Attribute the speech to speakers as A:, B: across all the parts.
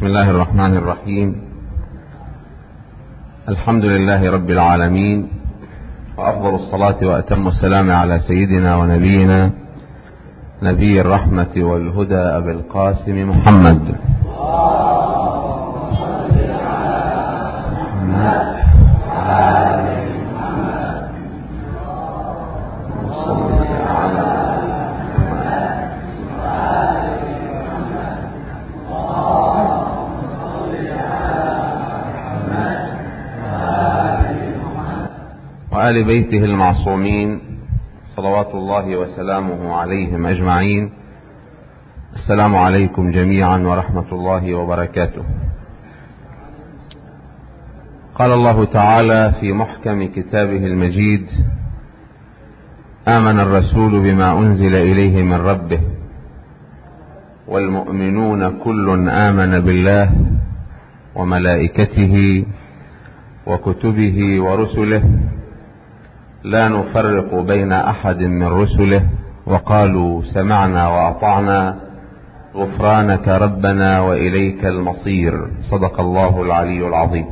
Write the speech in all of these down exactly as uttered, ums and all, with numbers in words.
A: بسم الله الرحمن الرحيم. الحمد لله رب العالمين، وأفضل الصلاة وأتم السلام على سيدنا ونبينا نبي الرحمة والهدى أبي القاسم محمد. وآل بيته المعصومين صلوات الله وسلامه عليهم أجمعين. السلام عليكم جميعا ورحمة الله وبركاته. قال الله تعالى في محكم كتابه المجيد: آمن الرسول بما أنزل إليه من ربه والمؤمنون كل آمن بالله وملائكته وكتبه ورسله لا نفرق بين أحد من رسله وقالوا سمعنا وأطعنا غفرانك ربنا وإليك المصير. صدق الله العلي العظيم.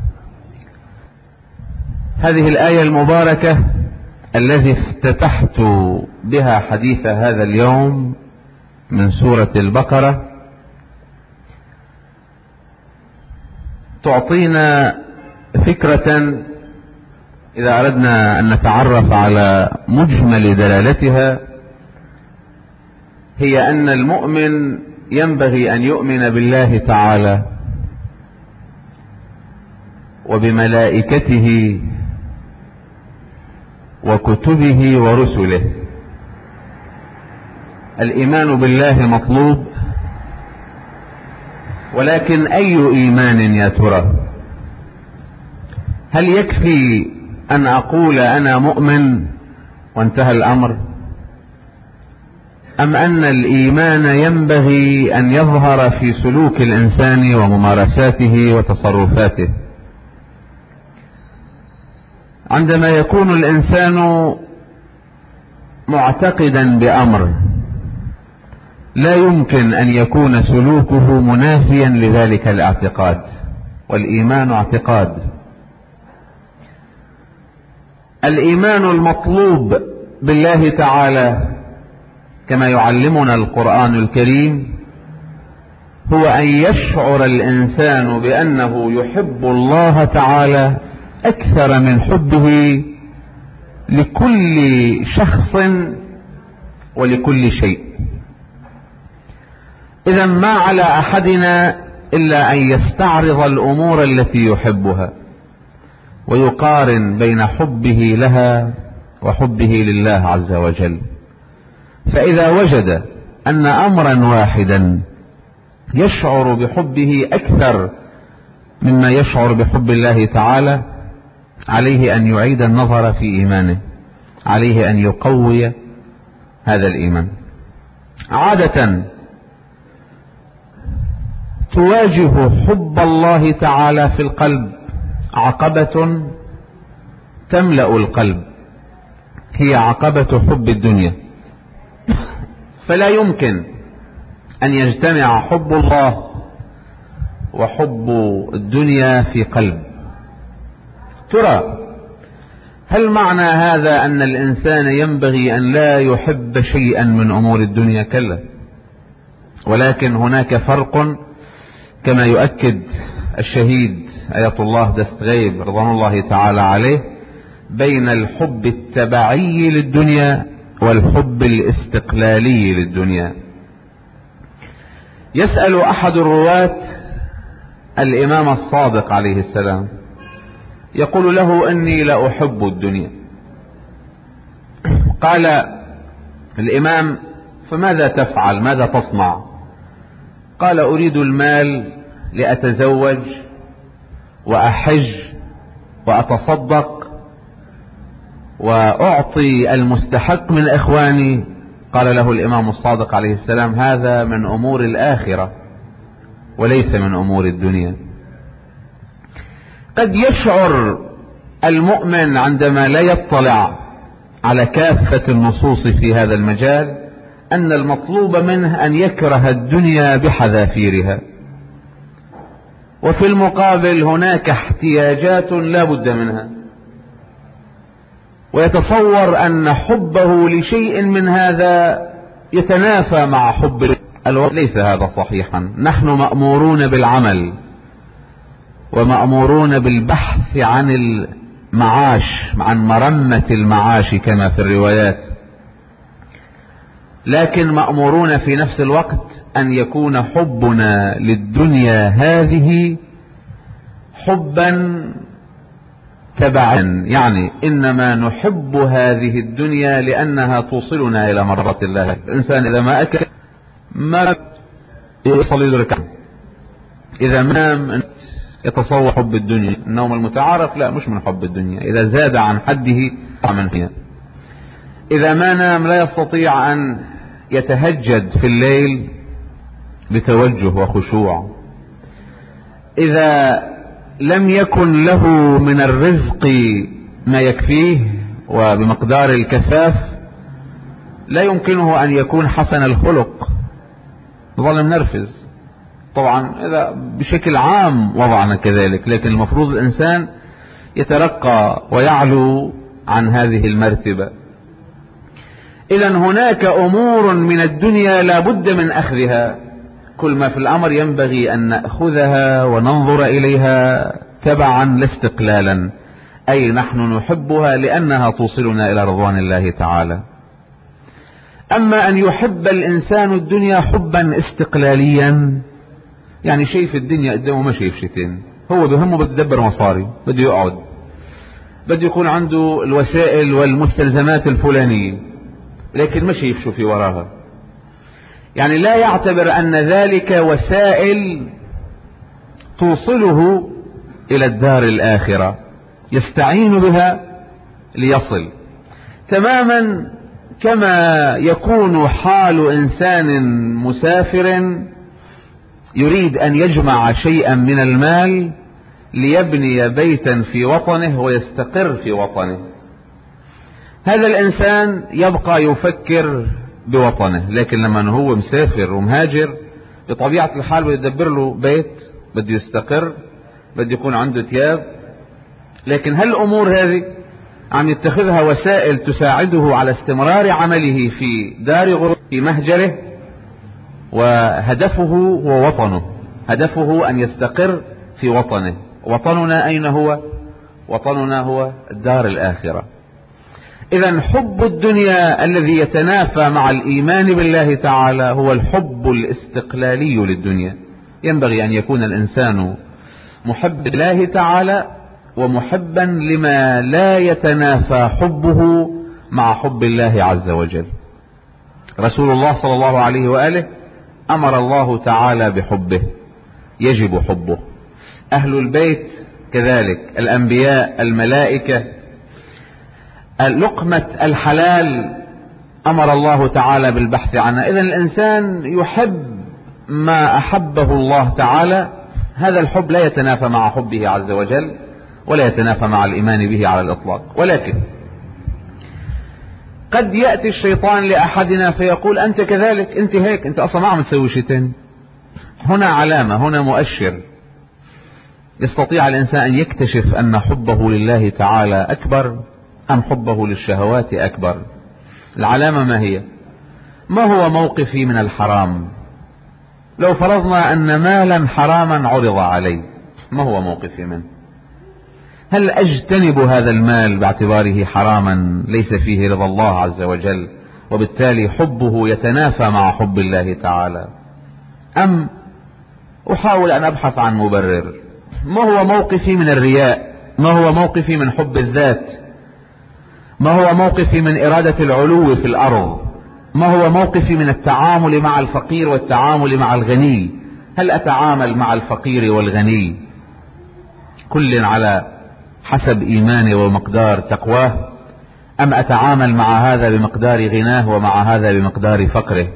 A: هذه الآية المباركة التي افتتحت بها حديث هذا اليوم من سورة البقرة تعطينا فكرة إذا أردنا أن نتعرف على مجمل دلالتها، هي أن المؤمن ينبغي أن يؤمن بالله تعالى وبملائكته وكتبه ورسله. الإيمان بالله مطلوب، ولكن أي إيمان يا ترى؟ هل يكفي أن أقول أنا مؤمن وانتهى الأمر، أم أن الإيمان ينبغي أن يظهر في سلوك الإنسان وممارساته وتصرفاته؟ عندما يكون الإنسان معتقدا بأمر لا يمكن أن يكون سلوكه منافيا لذلك الاعتقاد، والإيمان اعتقاد. الإيمان المطلوب بالله تعالى كما يعلمنا القرآن الكريم هو أن يشعر الإنسان بأنه يحب الله تعالى أكثر من حبه لكل شخص ولكل شيء. إذا ما على أحدنا إلا أن يستعرض الأمور التي يحبها ويقارن بين حبه لها وحبه لله عز وجل. فإذا وجد أن أمرا واحدا يشعر بحبه أكثر مما يشعر بحب الله تعالى، عليه أن يعيد النظر في إيمانه، عليه أن يقوي هذا الإيمان. عادة تواجه حب الله تعالى في القلب عقبة تملأ القلب، هي عقبة حب الدنيا. فلا يمكن أن يجتمع حب الله وحب الدنيا في قلب. ترى هل معنى هذا أن الإنسان ينبغي أن لا يحب شيئا من أمور الدنيا؟ كلا، ولكن هناك فرق كما يؤكد الشهيد آية الله دستغيب رضوان الله تعالى عليه بين الحب التبعي للدنيا والحب الاستقلالي للدنيا. يسأل أحد الرواة الإمام الصادق عليه السلام، يقول له إني لا أحب الدنيا. قال الإمام: فماذا تفعل؟ ماذا تصنع؟ قال: أريد المال لأتزوج وأحج وأتصدق وأعطي المستحق من إخواني. قال له الإمام الصادق عليه السلام: هذا من أمور الآخرة وليس من أمور الدنيا. قد يشعر المؤمن عندما لا يطلع على كافة النصوص في هذا المجال أن المطلوب منه أن يكره الدنيا بحذافيرها، وفي المقابل هناك احتياجات لا بد منها، ويتصور أن حبه لشيء من هذا يتنافى مع حب الوقت. ليس هذا صحيحا. نحن مأمورون بالعمل ومأمورون بالبحث عن المعاش، عن مرمة المعاش كما في الروايات، لكن مأمورون في نفس الوقت أن يكون حبنا للدنيا هذه حبا تبعا، يعني إنما نحب هذه الدنيا لأنها توصلنا إلى مرضات الله. الإنسان إذا ما أكل ما يصل يدرك، إذا ما نام يتصور حب الدنيا. النوم المتعارف لا، مش من حب الدنيا، إذا زاد عن حده من فيها. إذا ما نام لا يستطيع أن يتهجد في الليل بتوجه وخشوع. إذا لم يكن له من الرزق ما يكفيه وبمقدار الكفاف لا يمكنه أن يكون حسن الخلق، ظل منرفز. طبعا إذا بشكل عام وضعنا كذلك، لكن المفروض الإنسان يترقى ويعلو عن هذه المرتبة. إذا هناك أمور من الدنيا لا بد من أخذها، كل ما في الأمر ينبغي أن نأخذها وننظر إليها تبعا لا استقلالا، أي نحن نحبها لأنها توصلنا إلى رضوان الله تعالى. أما أن يحب الإنسان الدنيا حبا استقلاليا، يعني شيء في الدنيا قدامه ما شايف شيئين، هو بهمه بتدبر مصاري، بده يقعد، بده يكون عنده الوسائل والمستلزمات الفلانية، لكن ما شايف شو في وراها. يعني لا يعتبر أن ذلك وسائل توصله إلى الدار الآخرة، يستعين بها ليصل. تماما كما يكون حال إنسان مسافر يريد أن يجمع شيئا من المال ليبني بيتا في وطنه ويستقر في وطنه. هذا الإنسان يبقى يفكر بوطنه، لكن لما هو مسافر ومهاجر بطبيعة الحال بده يدبر له بيت، بده يستقر، بده يكون عنده ثياب. لكن هالأمور هذه عم يتخذها وسائل تساعده على استمرار عمله في دار غربة في مهجره، وهدفه هو وطنه، هدفه أن يستقر في وطنه. وطننا أين هو؟ وطننا هو الدار الآخرة. إذا حب الدنيا الذي يتنافى مع الإيمان بالله تعالى هو الحب الاستقلالي للدنيا. ينبغي أن يكون الإنسان محب الله تعالى ومحبا لما لا يتنافى حبه مع حب الله عز وجل. رسول الله صلى الله عليه وآله أمر الله تعالى بحبه، يجب حبه. أهل البيت كذلك، الأنبياء، الملائكة، لقمة الحلال أمر الله تعالى بالبحث عنها. إذن الإنسان يحب ما أحبه الله تعالى، هذا الحب لا يتنافى مع حبه عز وجل ولا يتنافى مع الإيمان به على الإطلاق. ولكن قد يأتي الشيطان لأحدنا فيقول أنت كذلك، أنت هيك، أنت أصلا ما عم تسوي شيء تاني. هنا علامة، هنا مؤشر يستطيع الإنسان أن يكتشف أن حبه لله تعالى أكبر أم حبه للشهوات أكبر. العلامة ما هي؟ ما هو موقفي من الحرام؟ لو فرضنا أن مالا حراما عرض علي، ما هو موقفي منه؟ هل أجتنب هذا المال باعتباره حراما ليس فيه رضا الله عز وجل، وبالتالي حبه يتنافى مع حب الله تعالى، أم أحاول أن أبحث عن مبرر؟ ما هو موقفي من الرياء؟ ما هو موقفي من حب الذات؟ ما هو موقفي من إرادة العلو في الأرض؟ ما هو موقفي من التعامل مع الفقير والتعامل مع الغني؟ هل أتعامل مع الفقير والغني كل على حسب إيمانه ومقدار تقواه، أم أتعامل مع هذا بمقدار غناه ومع هذا بمقدار فقره؟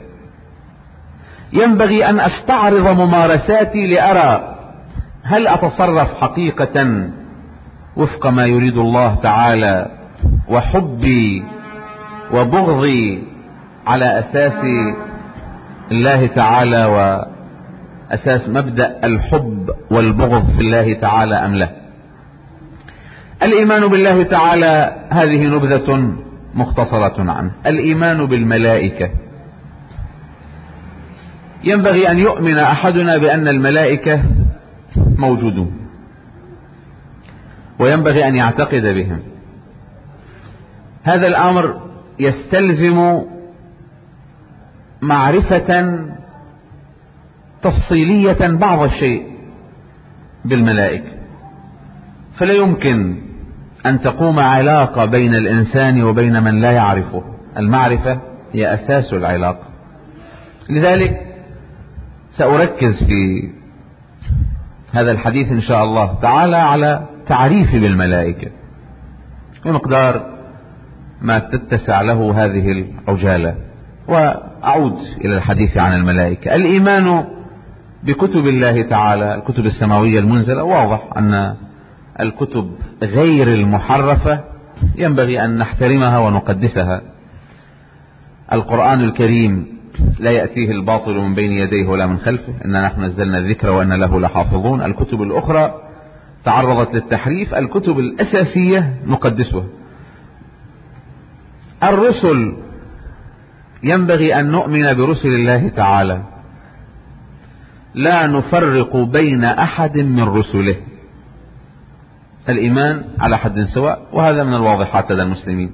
A: ينبغي أن أستعرض ممارساتي لأرى هل أتصرف حقيقة وفق ما يريد الله تعالى، وحبي وبغضي على أساس الله تعالى أساس مبدأ الحب والبغض في الله تعالى أم لا. الإيمان بالله تعالى هذه نبذة مختصرة عنه. الإيمان بالملائكة، ينبغي أن يؤمن أحدنا بأن الملائكة موجودون، وينبغي أن يعتقد بهم. هذا الأمر يستلزم معرفة تفصيلية بعض الشيء بالملائكة، فلا يمكن أن تقوم علاقة بين الإنسان وبين من لا يعرفه. المعرفة هي أساس العلاقة. لذلك سأركز في هذا الحديث إن شاء الله تعالى على تعريفي بالملائكة بمقدار ما تتسع له هذه العجالة، وأعود إلى الحديث عن الملائكة. الإيمان بكتب الله تعالى، الكتب السماوية المنزلة، واضح أن الكتب غير المحرفة ينبغي أن نحترمها ونقدسها. القرآن الكريم لا يأتيه الباطل من بين يديه ولا من خلفه، إنا نحن نزلنا الذكر وإنا له لحافظون. الكتب الأخرى تعرضت للتحريف، الكتب الأساسية نقدسها. الرسل ينبغي أن نؤمن برسل الله تعالى، لا نفرق بين أحد من رسله، الإيمان على حد سواء، وهذا من الواضحات لدى المسلمين.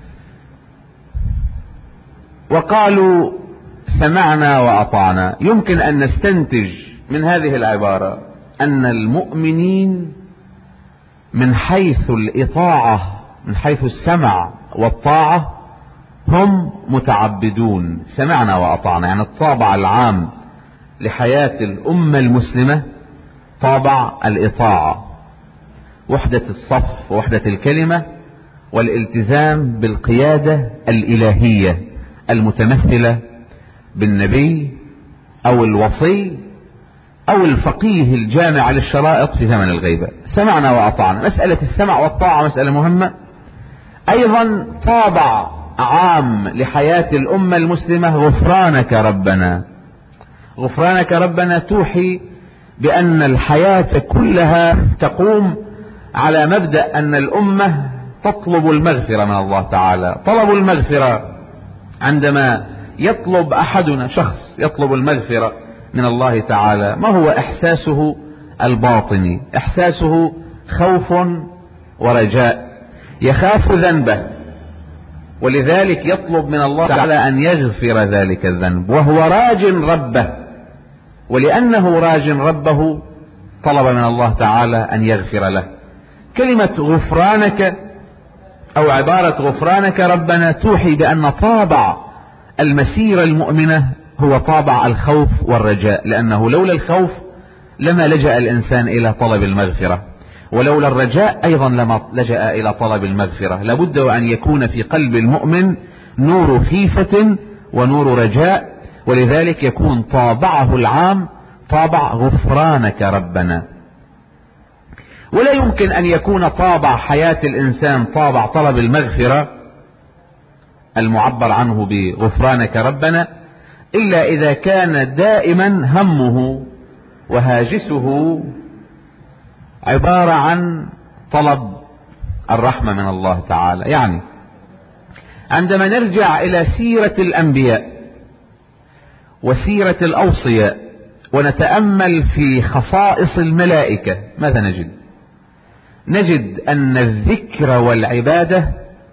A: وقالوا سمعنا وأطعنا. يمكن أن نستنتج من هذه العبارة أن المؤمنين من حيث الإطاعة، من حيث السمع والطاعة، هم متعبدون. سمعنا وأطعنا يعني الطابع العام لحياة الأمة المسلمة طابع الإطاعة، وحدة الصف ووحدة الكلمة، والالتزام بالقيادة الإلهية المتمثلة بالنبي أو الوصي أو الفقيه الجامع للشرائط في زمن الغيبة. سمعنا وأطعنا. مسألة السمع والطاعة مسألة مهمة. أيضا طابع عام لحياة الأمة المسلمة غفرانك ربنا. غفرانك ربنا توحي بأن الحياة كلها تقوم على مبدأ أن الأمة تطلب المغفرة من الله تعالى. طلب المغفرة، عندما يطلب أحدنا، شخص يطلب المغفرة من الله تعالى، ما هو إحساسه الباطني؟ إحساسه خوف ورجاء، يخاف ذنبه، ولذلك يطلب من الله تعالى أن يغفر ذلك الذنب، وهو راج ربه، ولأنه راج ربه طلب من الله تعالى أن يغفر له. كلمة غفرانك أو عبارة غفرانك ربنا توحي بأن طابع المسيرة المؤمنة هو طابع الخوف والرجاء، لأنه لولا الخوف لما لجأ الإنسان إلى طلب المغفرة، ولولا الرجاء أيضا لما لجأ إلى طلب المغفرة. لابد أن يكون في قلب المؤمن نور خيفة ونور رجاء، ولذلك يكون طابعه العام طابع غفرانك ربنا. ولا يمكن أن يكون طابع حياة الإنسان طابع طلب المغفرة المعبر عنه بغفرانك ربنا إلا إذا كان دائما همه وهاجسه عبارة عن طلب الرحمة من الله تعالى. يعني عندما نرجع إلى سيرة الأنبياء وسيرة الأوصياء ونتأمل في خصائص الملائكة، ماذا نجد؟ نجد أن الذكر والعبادة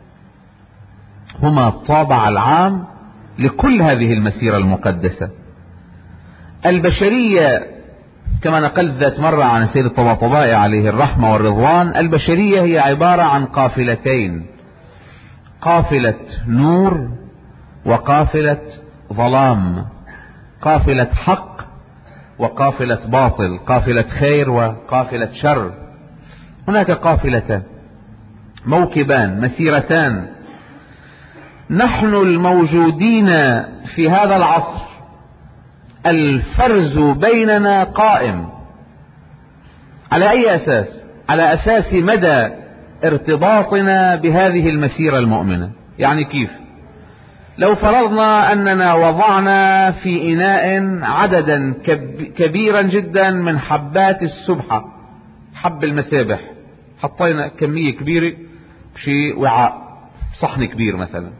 A: هما الطابع العام لكل هذه المسيرة المقدسة. البشرية كما نقلت ذات مرة عن سيد الطباطبائي عليه الرحمة والرضوان، البشرية هي عبارة عن قافلتين، قافلة نور وقافلة ظلام، قافلة حق وقافلة باطل، قافلة خير وقافلة شر. هناك قافلتان، موكبان، مسيرتان. نحن الموجودين في هذا العصر الفرز بيننا قائم على أي أساس؟ على أساس مدى ارتباطنا بهذه المسيرة المؤمنة. يعني كيف؟ لو فرضنا أننا وضعنا في إناء عددا كبيرا جدا من حبات السبحة، حب المسابح، حطينا كمية كبيرة في وعاء، صحن كبير مثلا،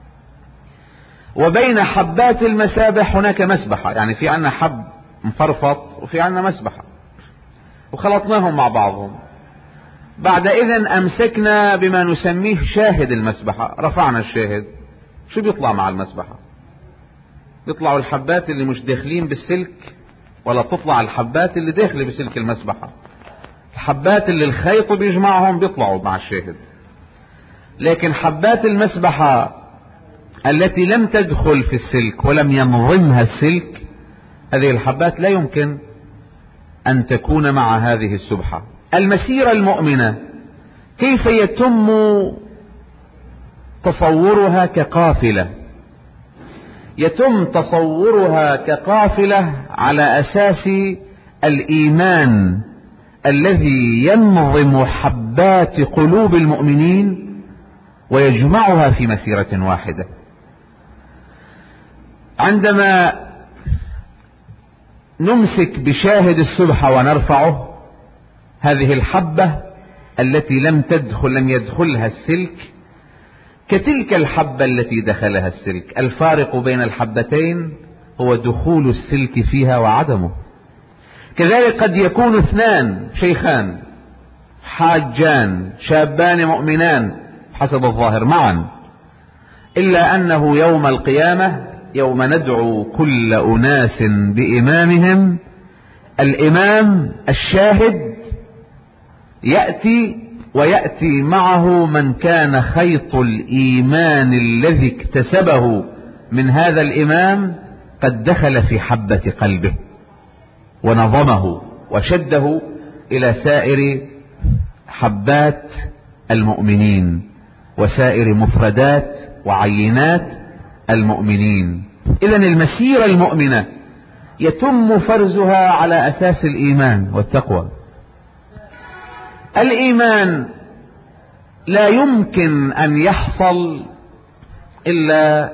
A: وبين حبات المسابح هناك مسبحة، يعني في عنا حب مفرفط وفي عنا مسبحة، وخلطناهم مع بعضهم. بعد إذن أمسكنا بما نسميه شاهد المسبحة، رفعنا الشاهد، شو بيطلع مع المسبحة؟ بيطلعوا الحبات اللي مش داخلين بالسلك، ولا تطلع الحبات اللي داخلة بسلك المسبحة. الحبات اللي الخيط بيجمعهم بيطلعوا مع الشاهد، لكن حبات المسبحة التي لم تدخل في السلك ولم ينظمها السلك، هذه الحبات لا يمكن أن تكون مع هذه السبحة. المسيرة المؤمنة كيف يتم تصورها كقافلة؟ يتم تصورها كقافلة على أساس الإيمان الذي ينظم حبات قلوب المؤمنين ويجمعها في مسيرة واحدة. عندما نمسك بشاهد السبحة ونرفعه، هذه الحبة التي لم تدخل لم يدخلها السلك كتلك الحبة التي دخلها السلك. الفارق بين الحبتين هو دخول السلك فيها وعدمه. كذلك قد يكون اثنان شيخان حاجان شابان مؤمنان حسب الظاهر معا، إلا أنه يوم القيامة يوم ندعو كل أناس بإمامهم، الإمام الشاهد يأتي ويأتي معه من كان خيط الإيمان الذي اكتسبه من هذا الإمام قد دخل في حبة قلبه ونظمه وشده إلى سائر حبات المؤمنين وسائر مفردات وعينات المؤمنين. إذن المسيرة المؤمنة يتم فرزها على أساس الإيمان والتقوى. الإيمان لا يمكن أن يحصل إلا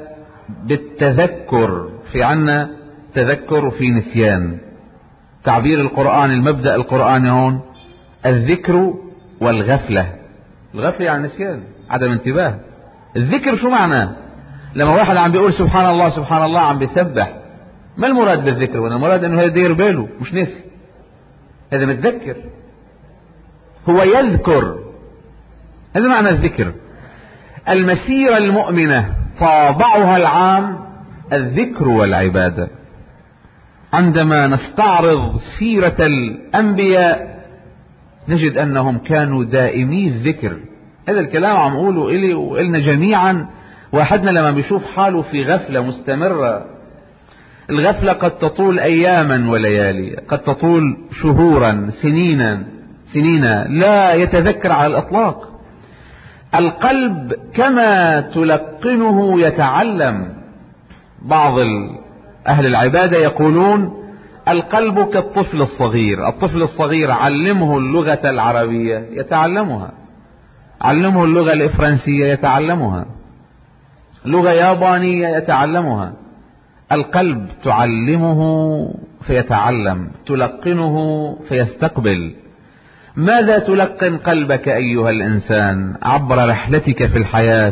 A: بالتذكر، في عنا تذكر وفي نسيان. تعبير القرآن، المبدأ القرآني هون الذكر والغفلة. الغفلة يعني نسيان، عدم انتباه. الذكر شو معناه؟ لما واحد عم بيقول سبحان الله سبحان الله عم بيسبح، ما المراد بالذكر؟ وانا المراد انه يدير باله، مش نسي، هذا متذكر، هو يذكر، هذا معنى الذكر. المسيرة المؤمنة طابعها العام الذكر والعبادة. عندما نستعرض سيرة الأنبياء نجد أنهم كانوا دائمي الذكر. هذا الكلام عم أقوله إلي وإلنا جميعا. واحدنا لما بيشوف حاله في غفلة مستمرة، الغفلة قد تطول أياما وليالي، قد تطول شهورا سنينا سنينا لا يتذكر على الإطلاق. القلب كما تلقنه يتعلم. بعض أهل العبادة يقولون القلب كالطفل الصغير. الطفل الصغير علمه اللغة العربية يتعلمها، علمه اللغة الإفرنسية يتعلمها، لغة يابانية يتعلمها. القلب تعلمه فيتعلم، تلقنه فيستقبل. ماذا تلقن قلبك أيها الإنسان عبر رحلتك في الحياة؟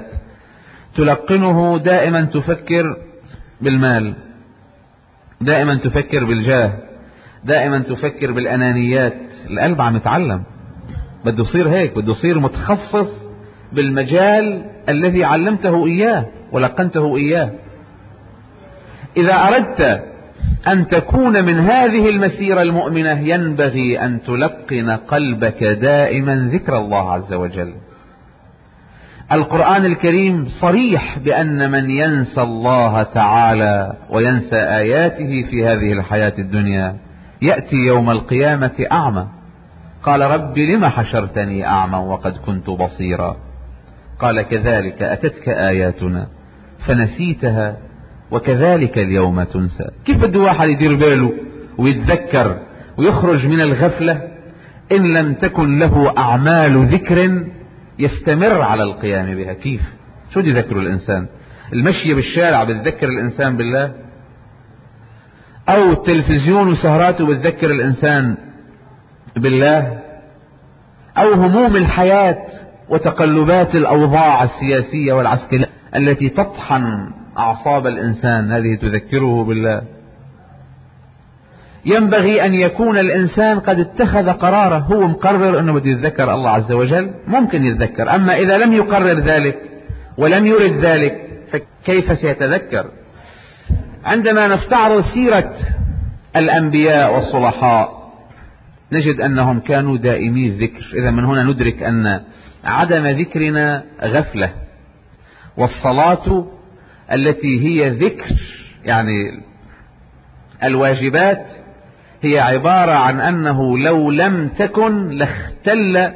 A: تلقنه دائما تفكر بالمال، دائما تفكر بالجاه، دائما تفكر بالأنانيات. القلب عم يتعلم، بده يصير هيك، بده يصير متخصص بالمجال الذي علمته إياه ولقنته إياه. إذا أردت أن تكون من هذه المسيرة المؤمنة ينبغي أن تلقن قلبك دائما ذكر الله عز وجل. القرآن الكريم صريح بأن من ينسى الله تعالى وينسى آياته في هذه الحياة الدنيا يأتي يوم القيامة أعمى. قال رب لم حشرتني أعمى وقد كنت بصيرا؟ قال كذلك أتتك آياتنا فنسيتها وكذلك اليوم تنسى. كيف بده واحد يدير باله ويتذكر ويخرج من الغفلة إن لم تكن له أعمال ذكر يستمر على القيام بها؟ كيف؟ شو يذكر الإنسان؟ المشي بالشارع بتذكر الإنسان بالله؟ أو التلفزيون وسهراته بتذكر الإنسان بالله؟ أو هموم الحياة وتقلبات الأوضاع السياسية والعسكرية التي تطحن أعصاب الإنسان هذه تذكره بالله؟ ينبغي أن يكون الإنسان قد اتخذ قراره، هو مقرر أنه بده يتذكر الله عز وجل، ممكن يتذكر. أما إذا لم يقرر ذلك ولم يرد ذلك فكيف سيتذكر؟ عندما نستعرض سيرة الأنبياء والصلحاء نجد أنهم كانوا دائمي الذكر. إذا من هنا ندرك أن عدم ذكرنا غفلة، والصلاة التي هي ذكر يعني الواجبات هي عبارة عن أنه لو لم تكن لاختل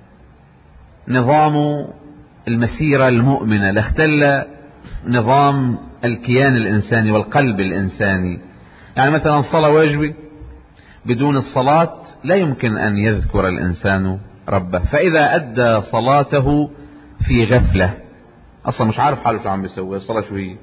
A: نظام المسيرة المؤمنة، لاختل نظام الكيان الإنساني والقلب الإنساني. يعني مثلا الصلاة واجبة، بدون الصلاة لا يمكن أن يذكر الإنسان ربه، فإذا أدى صلاته في غفلة أصلا مش عارف حاله شو عم بيسوي، الصلاة شو هي.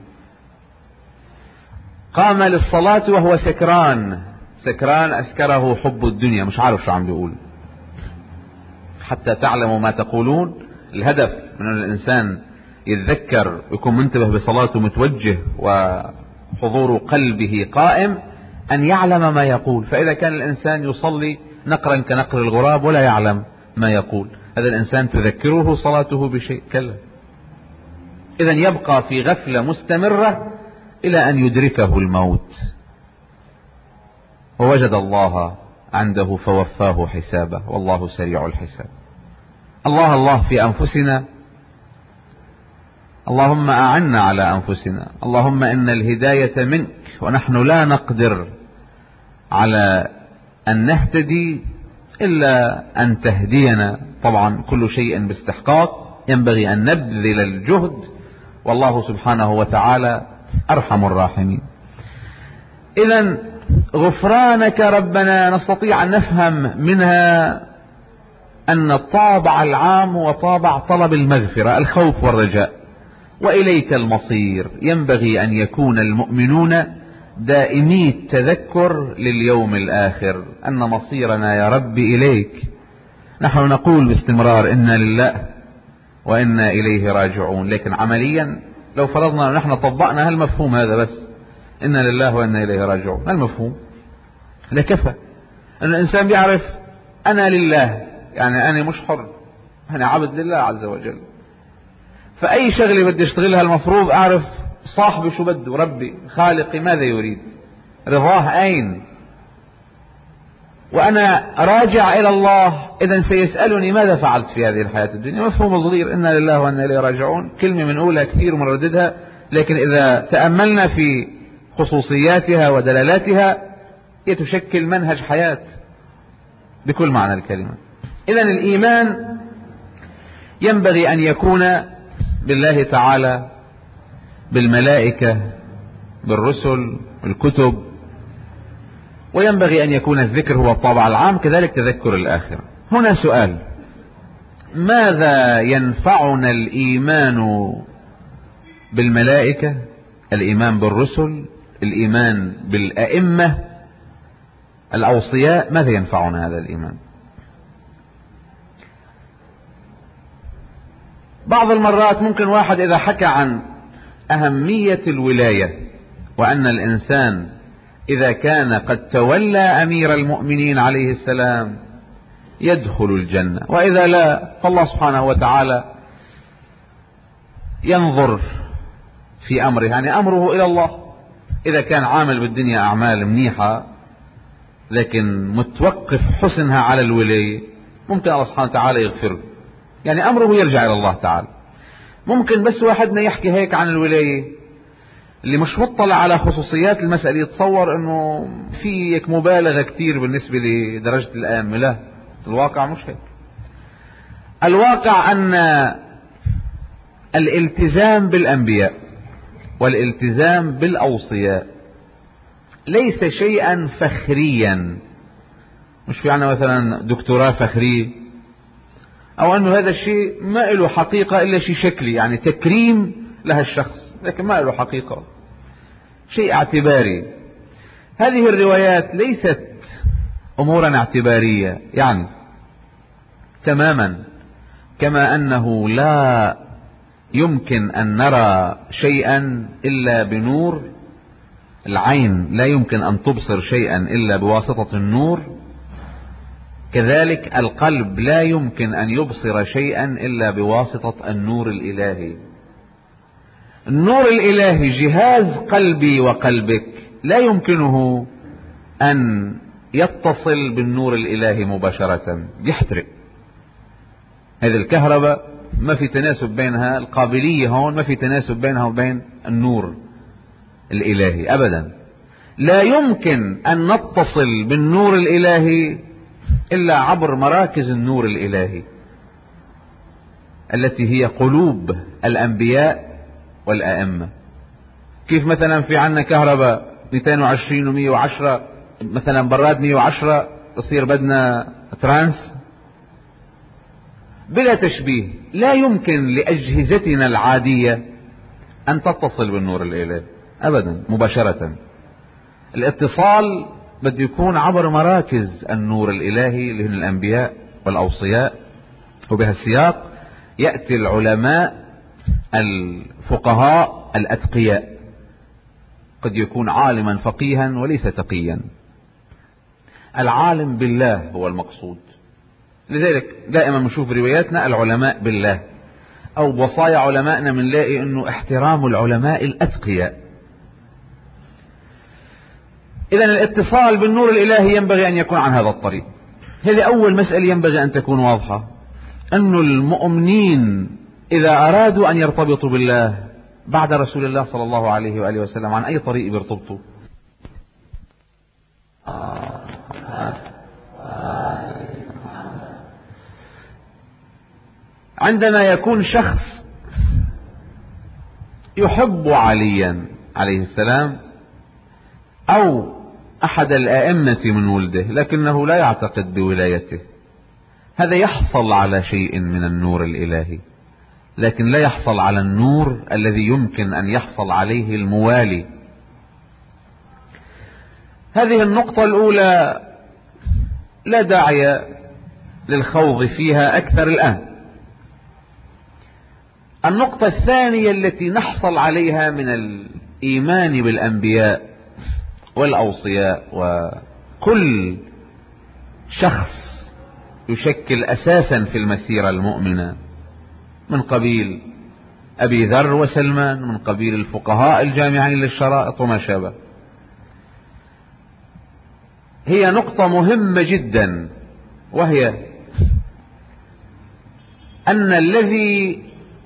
A: قام للصلاة وهو سكران، سكران أسكره حب الدنيا، مش عارف شو عم بيقول. حتى تعلموا ما تقولون، الهدف من أن الإنسان يتذكر ويكون منتبه بصلاته متوجه وحضور قلبه قائم أن يعلم ما يقول. فإذا كان الإنسان يصلي نقرا كنقر الغراب ولا يعلم ما يقول، هذا الإنسان تذكره صلاته بشيء؟ كلا. إذن يبقى في غفلة مستمرة إلى أن يدركه الموت، ووجد الله عنده فوفاه حسابه، والله سريع الحساب. الله الله في أنفسنا، اللهم أعنا على أنفسنا، اللهم إن الهداية منك ونحن لا نقدر على أن نهتدي إلا أن تهدينا. طبعا كل شيء باستحقاق، ينبغي أن نبذل الجهد، والله سبحانه وتعالى أرحم الراحمين. إذن غفرانك ربنا نستطيع أن نفهم منها أن الطابع العام وطابع طلب المغفرة، الخوف والرجاء، وإليك المصير. ينبغي أن يكون المؤمنون دائمي التذكر لليوم الآخر، أن مصيرنا يا رب إليك. نحن نقول باستمرار إنا لله وإنا إليه راجعون، لكن عمليا لو فرضنا نحن طبقنا هالمفهوم هذا بس، إنا لله وإنا إليه راجعون، هالمفهوم لكفى أن الإنسان بيعرف أنا لله، يعني أنا مش حر، أنا عبد لله عز وجل. فأي شغلة بدي اشتغلها المفروض أعرف صاحبي شو بده، ربي خالقي ماذا يريد، رضاه أين، وأنا راجع إلى الله إذا سيسألني ماذا فعلت في هذه الحياة الدنيا. مفهوم صغير، إنا لله وإنا إليه راجعون، كلمة من أولها كثير ومرددها، لكن إذا تأملنا في خصوصياتها ودلالاتها هي تشكل منهج حياة بكل معنى الكلمة. إذن الإيمان ينبغي أن يكون بالله تعالى، بالملائكة، بالرسل، بالكتب، وينبغي أن يكون الذكر هو الطابع العام، كذلك تذكر الآخرة. هنا سؤال: ماذا ينفعنا الإيمان بالملائكة، الإيمان بالرسل، الإيمان بالأئمة الأوصياء؟ ماذا ينفعنا هذا الإيمان؟ بعض المرات ممكن واحد إذا حكى عن أهمية الولاية، وأن الإنسان إذا كان قد تولى أمير المؤمنين عليه السلام يدخل الجنة، وإذا لا فالله سبحانه وتعالى ينظر في أمره، يعني أمره إلى الله. إذا كان عامل بالدنيا أعمال منيحة لكن متوقف حسنها على الولاية، ممكن الله سبحانه وتعالى يغفر، يعني أمره يرجع إلى الله تعالى. ممكن بس واحدنا يحكي هيك عن الولاية، اللي مش مطلع على خصوصيات المسألة يتصور انه في مبالغة كتير بالنسبة لدرجة الآن. لا، الواقع مش هيك. الواقع ان الالتزام بالأنبياء والالتزام بالأوصياء ليس شيئا فخريا، مش في عنا مثلا دكتوراه فخرية، او انه هذا الشيء ما له حقيقة الا شيء شكلي، يعني تكريم لها الشخص. لكن ما له حقيقة، شيء اعتباري. هذه الروايات ليست أمورا اعتبارية، يعني تماما كما أنه لا يمكن أن نرى شيئا إلا بنور العين، لا يمكن أن تبصر شيئا إلا بواسطة النور، كذلك القلب لا يمكن أن يبصر شيئا إلا بواسطة النور الإلهي. النور الإلهي جهاز قلبي وقلبك لا يمكنه أن يتصل بالنور الإلهي مباشرة، يحترق. هذه الكهرباء ما في تناسب بينها، القابلية هون ما في تناسب بينها وبين النور الإلهي أبدا. لا يمكن أن نتصل بالنور الإلهي إلا عبر مراكز النور الإلهي التي هي قلوب الأنبياء والأئمة. كيف مثلا في عنا كهرباء مئتين وعشرين ومئة وعشرة، مثلا براد مئة وعشرة تصير بدنا ترانس بلا تشبيه. لا يمكن لأجهزتنا العادية أن تتصل بالنور الإلهي أبدا مباشرة. الاتصال بده يكون عبر مراكز النور الإلهي اللي هن الأنبياء والأوصياء. وبهالسياق يأتي العلماء الفقهاء الأتقياء، قد يكون عالما فقيها وليس تقيا. العالم بالله هو المقصود. لذلك دائما نشوف برواياتنا العلماء بالله، او بوصايا علمائنا بنلاقي انه احترام العلماء الاتقياء. اذا الاتصال بالنور الالهي ينبغي ان يكون عن هذا الطريق. هذه اول مسألة ينبغي ان تكون واضحة، انه المؤمنين اذا ارادوا ان يرتبطوا بالله بعد رسول الله صلى الله عليه وآله وسلم عن اي طريق بيرتبطوا؟ عندما يكون شخص يحب عليا عليه السلام او احد الائمة من ولده لكنه لا يعتقد بولايته، هذا يحصل على شيء من النور الالهي، لكن لا يحصل على النور الذي يمكن ان يحصل عليه الموالي. هذه النقطة الاولى لا داعي للخوض فيها اكثر الان. النقطة الثانية التي نحصل عليها من الإيمان بالأنبياء والأوصياء وكل شخص يشكل أساسا في المسيرة المؤمنة، من قبيل أبي ذر وسلمان، من قبيل الفقهاء الجامعين للشرائط وما شابه، هي نقطة مهمة جدا، وهي أن الذي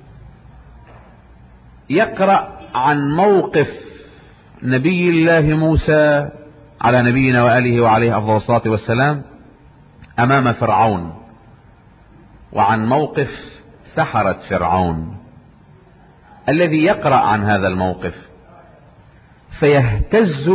A: يقرأ عن موقف نبي الله موسى على نبينا وآله وعليه أفضل الصلاة والسلام أمام فرعون، وعن موقف سحرة فرعون، الذي يقرأ عن هذا الموقف فيهتز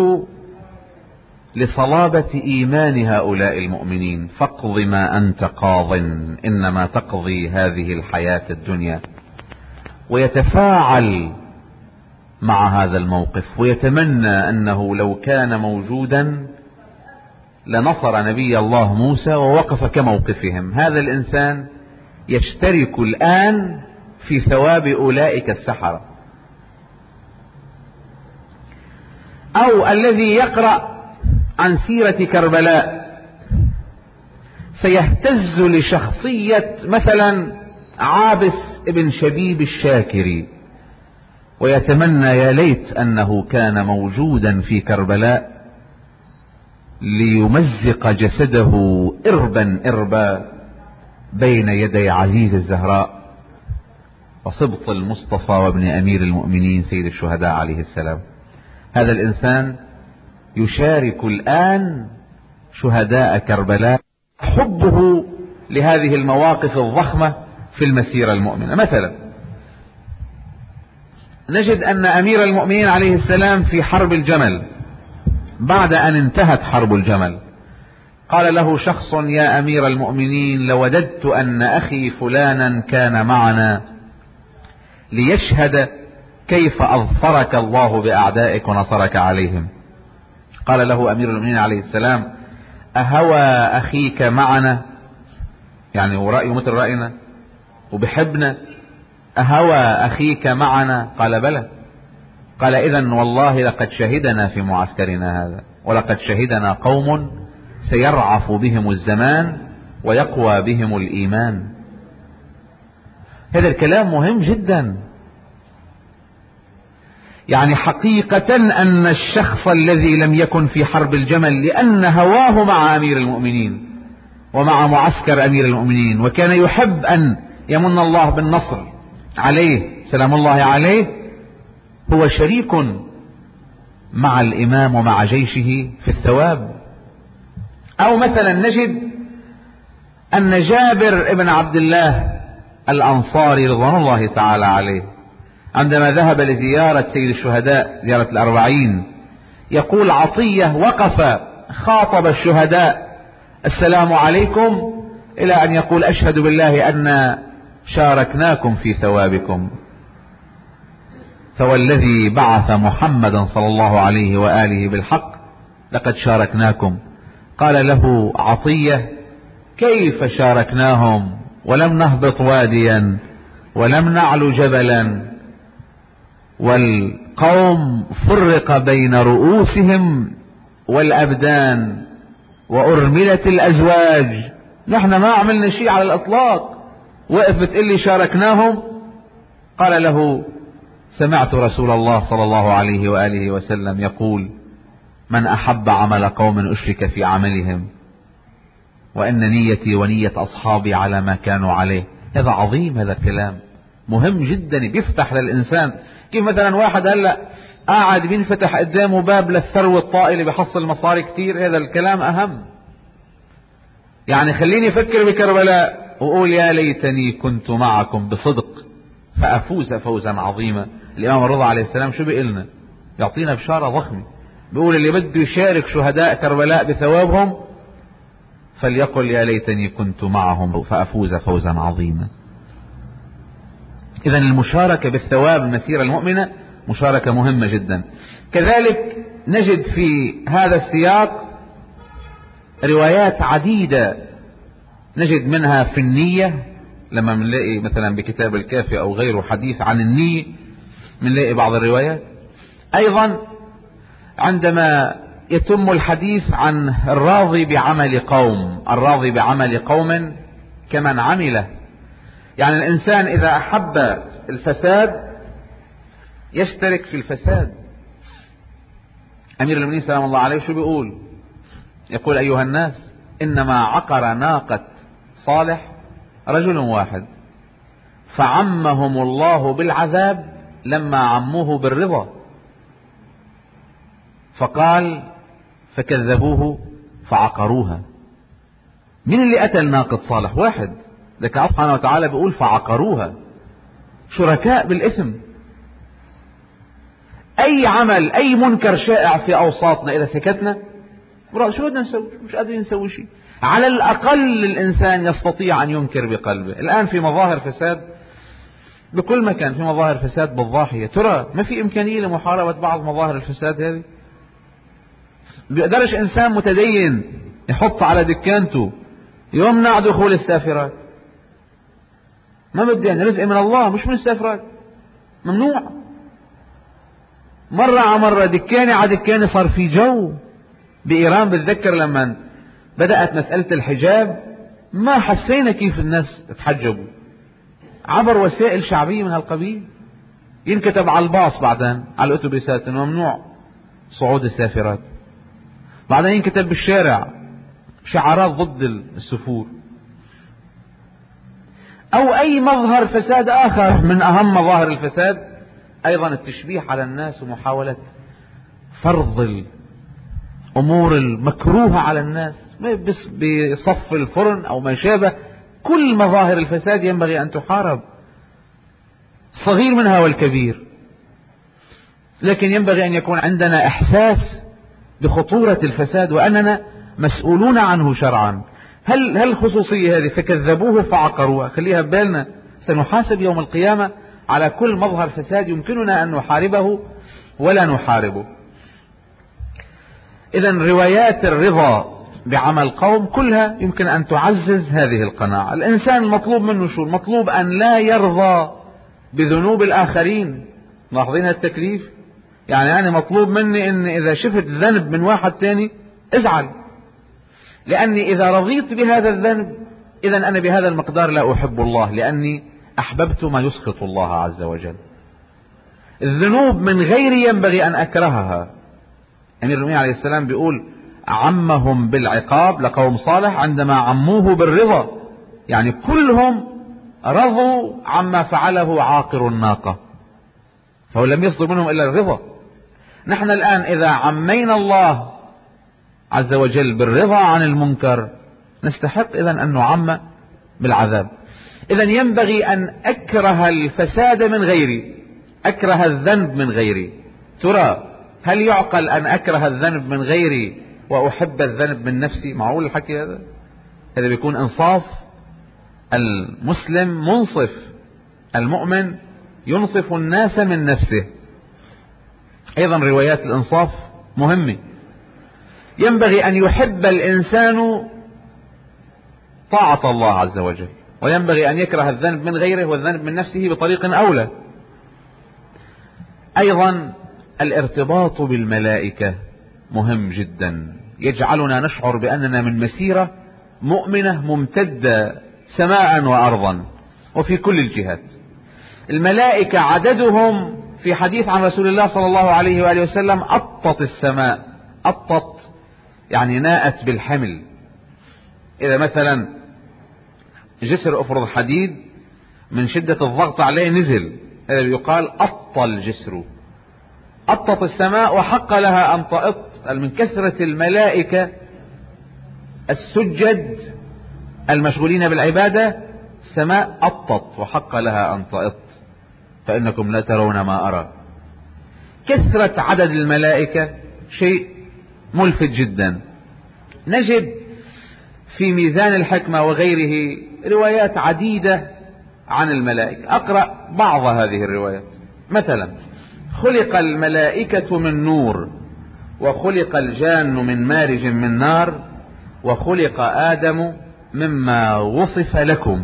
A: لصلابة إيمان هؤلاء المؤمنين، فاقض ما أنت قاض إنما تقضي هذه الحياة الدنيا، ويتفاعل مع هذا الموقف ويتمنى أنه لو كان موجودا لنصر نبي الله موسى ووقف كموقفهم. هذا الإنسان يشترك الآن في ثواب أولئك السحرة. أو الذي يقرأ عن سيرة كربلاء فيهتز لشخصية مثلا عابس ابن شبيب الشاكري، ويتمنى يا ليت أنه كان موجودا في كربلاء ليمزق جسده إربا إربا بين يدي عزيز الزهراء وصبط المصطفى وابن أمير المؤمنين سيد الشهداء عليه السلام. هذا الإنسان يشارك الآن شهداء كربلاء حبه لهذه المواقف الضخمة في المسيرة المؤمنة. مثلا نجد أن أمير المؤمنين عليه السلام في حرب الجمل، بعد أن انتهت حرب الجمل، قال له شخص يا أمير المؤمنين لوددت أن أخي فلانا كان معنا ليشهد كيف أظفرك الله بأعدائك ونصرك عليهم. قال له أمير المؤمنين عليه السلام: أهوى أخيك معنا؟ يعني ورأيه مثل رأينا وبحبنا. أهوى أخيك معنا؟ قال: بلى. قال: إذن والله لقد شهدنا في معسكرنا هذا، ولقد شهدنا قوم سيرعف بهم الزمان ويقوى بهم الإيمان. هذا الكلام مهم جدا. يعني حقيقة أن الشخص الذي لم يكن في حرب الجمل لأن هواه مع أمير المؤمنين ومع معسكر أمير المؤمنين، وكان يحب أن يمن الله بالنصر عليه سلام الله عليه، هو شريك مع الإمام ومع جيشه في الثواب. أو مثلا نجد أن جابر ابن عبد الله الأنصاري رضوان الله تعالى عليه عندما ذهب لزيارة سيد الشهداء زيارة الأربعين، يقول: عطية وقف خاطب الشهداء: السلام عليكم، إلى أن يقول: أشهد بالله أن شاركناكم في ثوابكم، فوالذي بعث محمدا صلى الله عليه وآله بالحق لقد شاركناكم. قال له عطية: كيف شاركناهم ولم نهبط واديا ولم نعلو جبلا، والقوم فرق بين رؤوسهم والأبدان وأرملت الأزواج، نحن ما عملنا شيء على الإطلاق، وقف بتقول لي شاركناهم؟ قال له: سمعت رسول الله صلى الله عليه وآله وسلم يقول: من أحب عمل قوم أشرك في عملهم، وأن نيتي ونية أصحابي على ما كانوا عليه. هذا عظيم، هذا الكلام مهم جدا، بيفتح للإنسان. كيف مثلا واحد هلأ قاعد بينفتح قدامه باب للثروة الطائلة بيحصل مصاري كتير، هذا الكلام أهم. يعني خليني أفكر بكربلاء وأقول: يا ليتني كنت معكم بصدق فأفوز فوزا عظيما. الإمام الرضا عليه السلام شو بيقلنا؟ يعطينا بشارة ضخمة، بيقول: اللي بده يشارك شهداء كربلاء بثوابهم فليقل: يا ليتني كنت معهم فأفوز فوزا عظيما. إذن المشاركة بالثواب المسيرة المؤمنة مشاركة مهمة جدا. كذلك نجد في هذا السياق روايات عديدة، نجد منها في النية، لما بنلاقي مثلا بكتاب الكافي أو غيره حديث عن النية بنلاقي بعض الروايات. أيضا عندما يتم الحديث عن الراضي بعمل قوم، الراضي بعمل قوم كمن عمله. يعني الإنسان إذا أحب الفساد يشترك في الفساد. أمير المؤمنين سلام الله عليه شو بيقول؟ يقول: أيها الناس، إنما عقر ناقة صالح رجل واحد فعمهم الله بالعذاب لما عموه بالرضا، فقال: فكذبوه فعقروها. من اللي قتل ناقة صالح؟ واحد، لكن الله سبحانه وتعالى بيقول فعقروها، شركاء بالإثم. أي عمل، أي منكر شائع في أوساطنا إذا سكتنا شو بدنا نسوي؟ مش قادرين نسوي شيء. على الأقل الإنسان يستطيع أن ينكر بقلبه. الآن في مظاهر فساد بكل مكان، في مظاهر فساد بالضاحية. ترى ما في إمكانية لمحاربة بعض مظاهر الفساد هذه؟ بيقدرش إنسان متدين يحط على دكانته يمنع دخول السافرات. ما بدي يعني، رزق من الله مش من السافرات، ممنوع. مرة على مرة دكاني على دكاني صار في جو بإيران. بتذكر لما بدأت مسألة الحجاب ما حسينا كيف الناس تحجبوا عبر وسائل شعبية من هالقبيل. ينكتب على الباص بعدين على الأتوبيسات إنه ممنوع صعود السافرات، بعدين ينكتب بالشارع شعارات ضد السفور. أو أي مظهر فساد آخر من أهم مظاهر الفساد أيضا التشبيه على الناس ومحاولة فرض الأمور المكروهة على الناس بس بصف الفرن أو ما شابه. كل مظاهر الفساد ينبغي أن تحارب، صغير منها والكبير، لكن ينبغي أن يكون عندنا إحساس بخطورة الفساد وأننا مسؤولون عنه شرعا. هل هل الخصوصية هذه فكذبوه فعقروها خليها ببالنا، سنحاسب يوم القيامة على كل مظهر فساد يمكننا أن نحاربه ولا نحاربه. إذن روايات الرضا بعمل قوم كلها يمكن أن تعزز هذه القناعة. الإنسان المطلوب منه شو؟ المطلوب أن لا يرضى بذنوب الآخرين. لاحظين التكليف؟ يعني أنا مطلوب مني أن إذا شفت ذنب من واحد تاني ازعل، لأني إذا رضيت بهذا الذنب إذا أنا بهذا المقدار لا أحب الله، لأني أحببت ما يسخط الله عز وجل. الذنوب من غيري ينبغي أن أكرهها. أمير المؤمنين عليه السلام بيقول عمهم بالعقاب لقوم صالح عندما عموه بالرضا، يعني كلهم رضوا عما فعله عاقر الناقة، فهو لم يصدر منهم إلا الرضا. نحن الآن إذا عمينا الله عز وجل بالرضا عن المنكر نستحق إذن أن نعم بالعذاب. إذن ينبغي أن أكره الفساد من غيري، أكره الذنب من غيري. ترى هل يعقل أن أكره الذنب من غيري وأحب الذنب من نفسي؟ معقول الحكي هذا؟ هذا بيكون إنصاف؟ المسلم منصف، المؤمن ينصف الناس من نفسه. أيضا روايات الإنصاف مهمة. ينبغي أن يحب الإنسان طاعة الله عز وجل، وينبغي أن يكره الذنب من غيره والذنب من نفسه بطريق أولى. أيضا الارتباط بالملائكة مهم جدا، يجعلنا نشعر بأننا من مسيرة مؤمنة ممتدة سماء وأرضا وفي كل الجهات. الملائكة عددهم في حديث عن رسول الله صلى الله عليه وآله وسلم أطت السماء. أطت يعني ناءت بالحمل. إذا مثلا جسر أفرض حديد من شدة الضغط عليه نزل، هذا يقال أط الجسر. أطت السماء وحق لها أن تأط من كثرة الملائكة السجد المشغولين بالعبادة. السماء أطت وحق لها أن تأط فإنكم لا ترون ما أرى. كثرة عدد الملائكة شيء ملفت جدا. نجد في ميزان الحكمة وغيره روايات عديدة عن الملائكة. أقرأ بعض هذه الروايات. مثلا خلق الملائكة من نور، وخلق الجان من مارج من نار، وخلق آدم مما وصف لكم.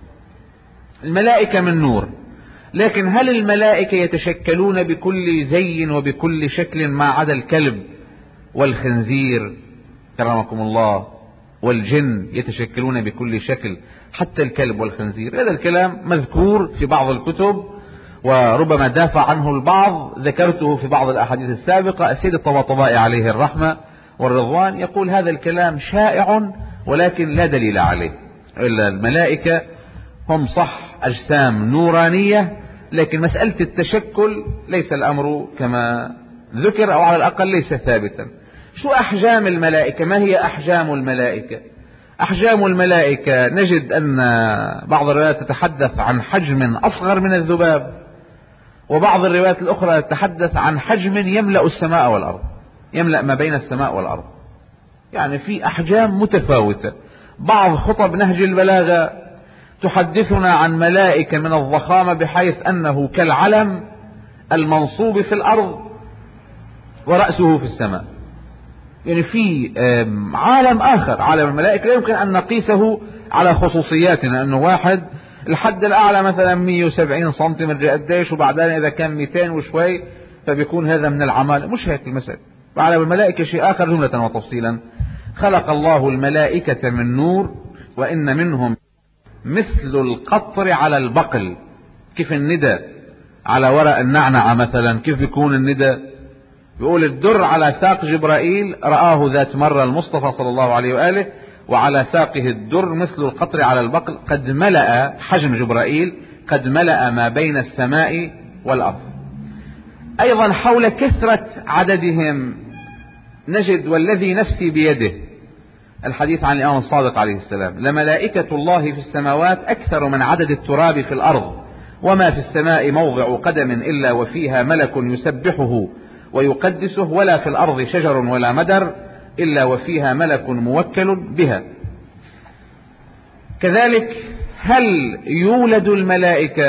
A: الملائكة من نور، لكن هل الملائكة يتشكلون بكل زي وبكل شكل ما عدا الكلب والخنزير كرمكم الله، والجن يتشكلون بكل شكل حتى الكلب والخنزير؟ هذا الكلام مذكور في بعض الكتب وربما دافع عنه البعض، ذكرته في بعض الأحاديث السابقة. السيد الطباطبائي عليه الرحمة والرضوان يقول هذا الكلام شائع ولكن لا دليل عليه. إلا الملائكة هم صح أجسام نورانية، لكن مسألة التشكل ليس الأمر كما ذكر، أو على الأقل ليس ثابتا. شو أحجام الملائكة؟ ما هي أحجام الملائكة؟ أحجام الملائكة نجد أن بعض الروايات تتحدث عن حجم أصغر من الذباب، وبعض الروايات الأخرى تتحدث عن حجم يملأ السماء والأرض، يملأ ما بين السماء والأرض. يعني في أحجام متفاوتة. بعض خطب نهج البلاغة تحدثنا عن ملائكة من الضخامة بحيث أنه كالعلم المنصوب في الأرض ورأسه في السماء. يعني في عالم آخر، عالم الملائكة لا يمكن أن نقيسه على خصوصياتنا، أنه واحد الحد الأعلى مثلا مئة وسبعين سنتي من قديش، وبعدين إذا كان مئتين وشوي فبيكون هذا من العمالة. مش هيك المسألة. عالم الملائكة شيء آخر جملة وتفصيلا. خلق الله الملائكة من نور، وإن منهم مثل القطر على البقل. كيف الندى على ورق النعنع مثلا، كيف بيكون الندى؟ بيقول الدر على ساق جبرائيل رآه ذات مرة المصطفى صلى الله عليه وآله، وعلى ساقه الدر مثل القطر على البقل، قد ملأ حجم جبرائيل، قد ملأ ما بين السماء والأرض. أيضا حول كثرة عددهم نجد والذي نفسي بيده الحديث عن الإمام الصادق عليه السلام: لملائكة الله في السماوات أكثر من عدد التراب في الأرض، وما في السماء موضع قدم إلا وفيها ملك يسبحه ويقدسه، ولا في الأرض شجر ولا مدر إلا وفيها ملك موكل بها. كذلك هل يولد الملائكة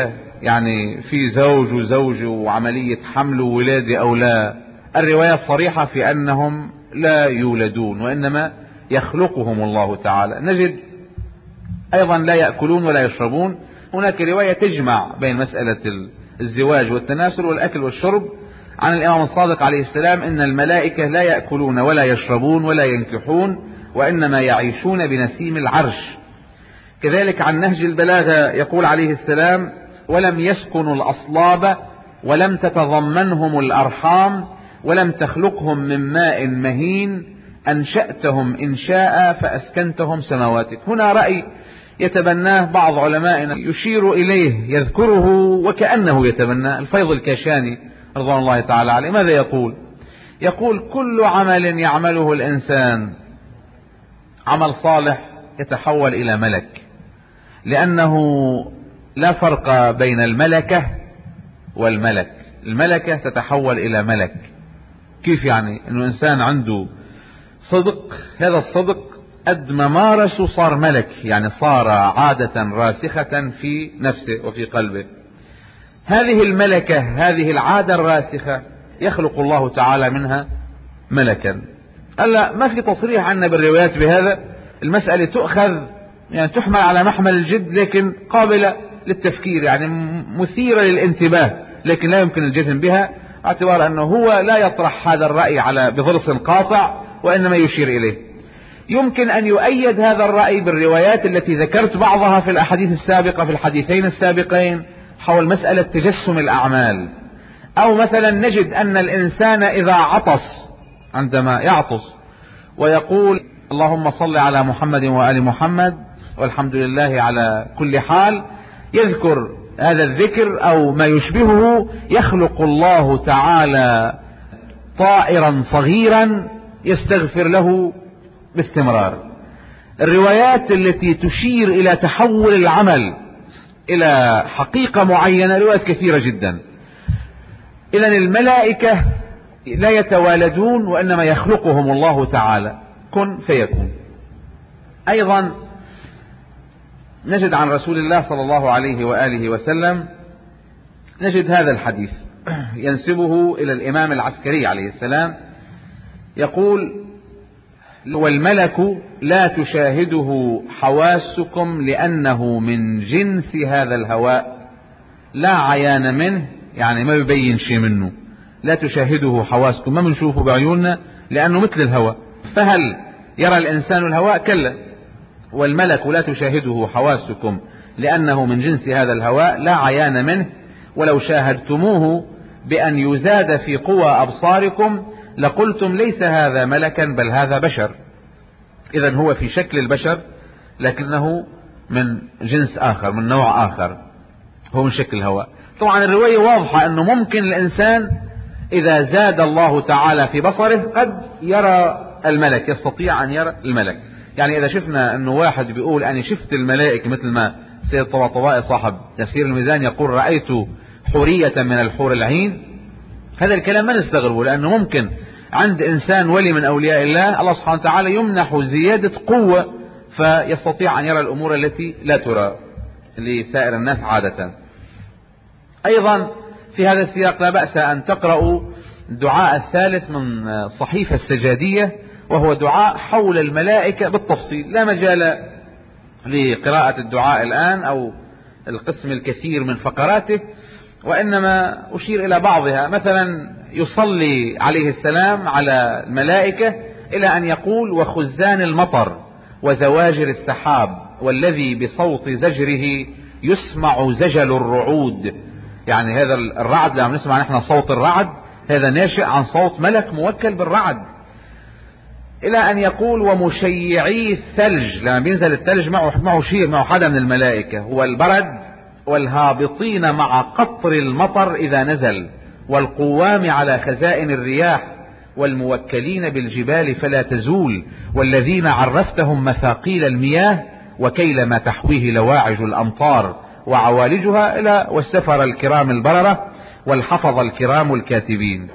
A: يعني في زوج وزوج وعملية حمل وولادة أو لا. الرواية صريحة في أنهم لا يولدون وإنما يخلقهم الله تعالى. نجد أيضا لا يأكلون ولا يشربون. هناك رواية تجمع بين مسألة الزواج والتناسل والأكل والشرب عن الإمام الصادق عليه السلام إن الملائكة لا يأكلون ولا يشربون ولا ينكحون وإنما يعيشون بنسيم العرش. كذلك عن نهج البلاغة يقول عليه السلام ولم يسكنوا الأصلاب ولم تتضمنهم الأرحام ولم تخلقهم من ماء مهين أنشأتهم إنشاء فأسكنتهم سماواتك. هنا رأي يتبناه بعض علمائنا يشير إليه يذكره وكأنه يتبناه الفيض الكاشاني رضوان الله تعالى عليه. ماذا يقول؟ يقول كل عمل يعمله الإنسان عمل صالح يتحول إلى ملك، لأنه لا فرق بين الملكة والملك. الملكة تتحول إلى ملك. كيف يعني؟ إنه إنسان عنده صدق، هذا الصدق قد ما مارسه صار ملك، يعني صار عادة راسخة في نفسه وفي قلبه. هذه الملكة، هذه العادة الراسخة يخلق الله تعالى منها ملكا. ألا ما في تصريح عنا بالروايات بهذا. المسألة تؤخذ يعني تحمل على محمل الجد لكن قابلة للتفكير، يعني مثيرة للانتباه لكن لا يمكن الجزم بها، اعتبار أنه هو لا يطرح هذا الرأي على بضرس قاطع وإنما يشير إليه. يمكن أن يؤيد هذا الرأي بالروايات التي ذكرت بعضها في الأحاديث السابقة في الحديثين السابقين حول مسألة تجسم الأعمال. أو مثلا نجد أن الإنسان إذا عطس، عندما يعطس ويقول اللهم صل على محمد وآل محمد والحمد لله على كل حال، يذكر هذا الذكر أو ما يشبهه، يخلق الله تعالى طائرا صغيرا يستغفر له باستمرار. الروايات التي تشير إلى تحول العمل إلى حقيقة معينة روايات كثيرة جدا. إذن الملائكة لا يتوالدون وإنما يخلقهم الله تعالى كن فيكون. أيضا نجد عن رسول الله صلى الله عليه وآله وسلم، نجد هذا الحديث ينسبه إلى الإمام العسكري عليه السلام، يقول والملك لا تشاهده حواسكم لأنه من جنس هذا الهواء لا عيان منه، يعني ما يبين شيء منه. لا تشاهده حواسكم، ما بنشوفه بعيوننا لأنه مثل الهواء. فهل يرى الإنسان الهواء؟ كلا. والملك لا تشاهده حواسكم لأنه من جنس هذا الهواء لا عيان منه، ولو شاهدتموه بأن يزاد في قوى أبصاركم لقلتم ليس هذا ملكا بل هذا بشر. إذن هو في شكل البشر لكنه من جنس آخر، من نوع آخر، هو من شكل الهواء. طبعا الرواية واضحة أنه ممكن الإنسان إذا زاد الله تعالى في بصره قد يرى الملك، يستطيع أن يرى الملك. يعني إذا شفنا أنه واحد بيقول أنا شفت الملائكة، مثل ما سيد طباطبائي صاحب تفسير الميزان يقول رأيت حورية من الحور العين، هذا الكلام ما نستغربه، لأنه ممكن عند إنسان ولي من أولياء الله الله سبحانه وتعالى يمنح زيادة قوة فيستطيع أن يرى الأمور التي لا ترى لسائر الناس عادة. أيضا في هذا السياق لا بأس أن تقرأوا الدعاء الثالث من صحيفة السجادية، وهو دعاء حول الملائكة بالتفصيل. لا مجال لقراءة الدعاء الآن أو القسم الكثير من فقراته، وإنما أشير إلى بعضها. مثلا يصلي عليه السلام على الملائكة إلى أن يقول وخزان المطر وزواجر السحاب والذي بصوت زجره يسمع زجل الرعود. يعني هذا الرعد لما نسمع نحن صوت الرعد هذا ناشئ عن صوت ملك موكل بالرعد. إلى أن يقول ومشيعي الثلج، لما بينزل الثلج معه معه شيء، معه حدا من الملائكة، والبرد والهابطين مع قطر المطر إذا نزل، والقوام على خزائن الرياح، والموكلين بالجبال فلا تزول، والذين عرفتهم مثاقيل المياه وكيل ما تحويه لواعج الأمطار وعوالجها، إلى والسفر الكرام البررة والحفظ الكرام الكاتبين،